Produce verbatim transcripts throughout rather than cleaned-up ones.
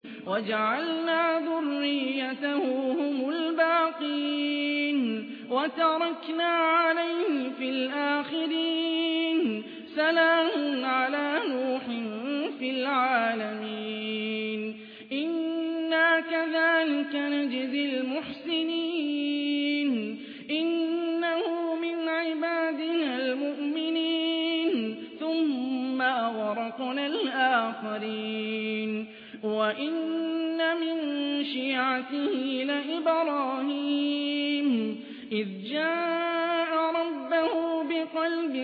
وجعلنا ذريته هم الباقين وتركنا عليه في الآخرين سلام على نوح في العالمين إنا كذلك نجزي المحسنين إنه من عبادنا المؤمنين ثم أغرقنا الآخرين وإن من شيعته لإبراهيم إذ جاء ربه بقلب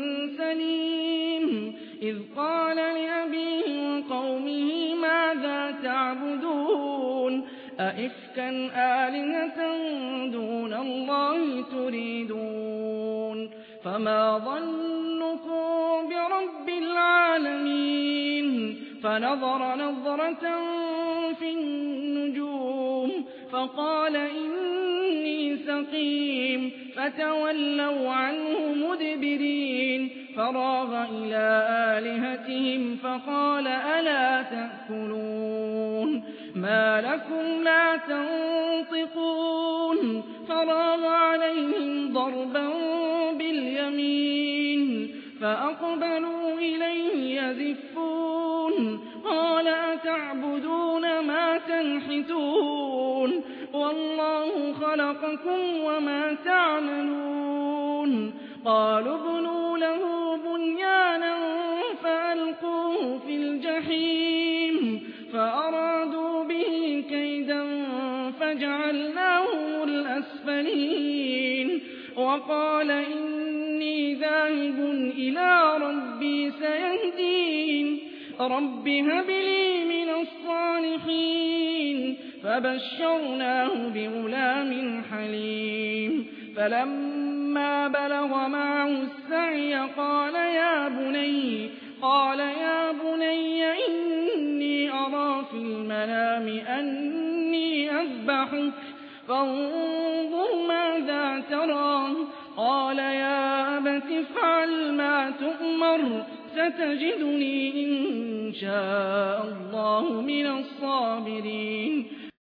سليم إذ قال لأبيه وقومه ماذا تعبدون أئفكا آلهة دون الله تريدون فما ظنكم برب العالمين فنظر نظرة في النجوم فقال إني سقيم فتولوا عنه مدبرين فراغ إلى آلهتهم فقال ألا تأكلون ما لكم لا تنطقون فراغ عليهم ضربا باليمين فأقبلوا إليه يزفون قال أتعبدون ما تنحتون والله خلقكم وما تعملون قالوا ابنوا له بنيانا فألقوه في الجحيم فأرادوا به كيدا فجعلناهم الأسفلين وقال إني ذاهب إلى ربي سيهدين رب هب لي من الصالحين فبشرناه بغلام حليم فلما بلغ معه السعي قال يا بني قال يا بني إني أرى في المنام أني أذبحك فانظر ماذا ترى قال يا أبت افعل ما تؤمر ستجدني إن شاء الله من الصابرين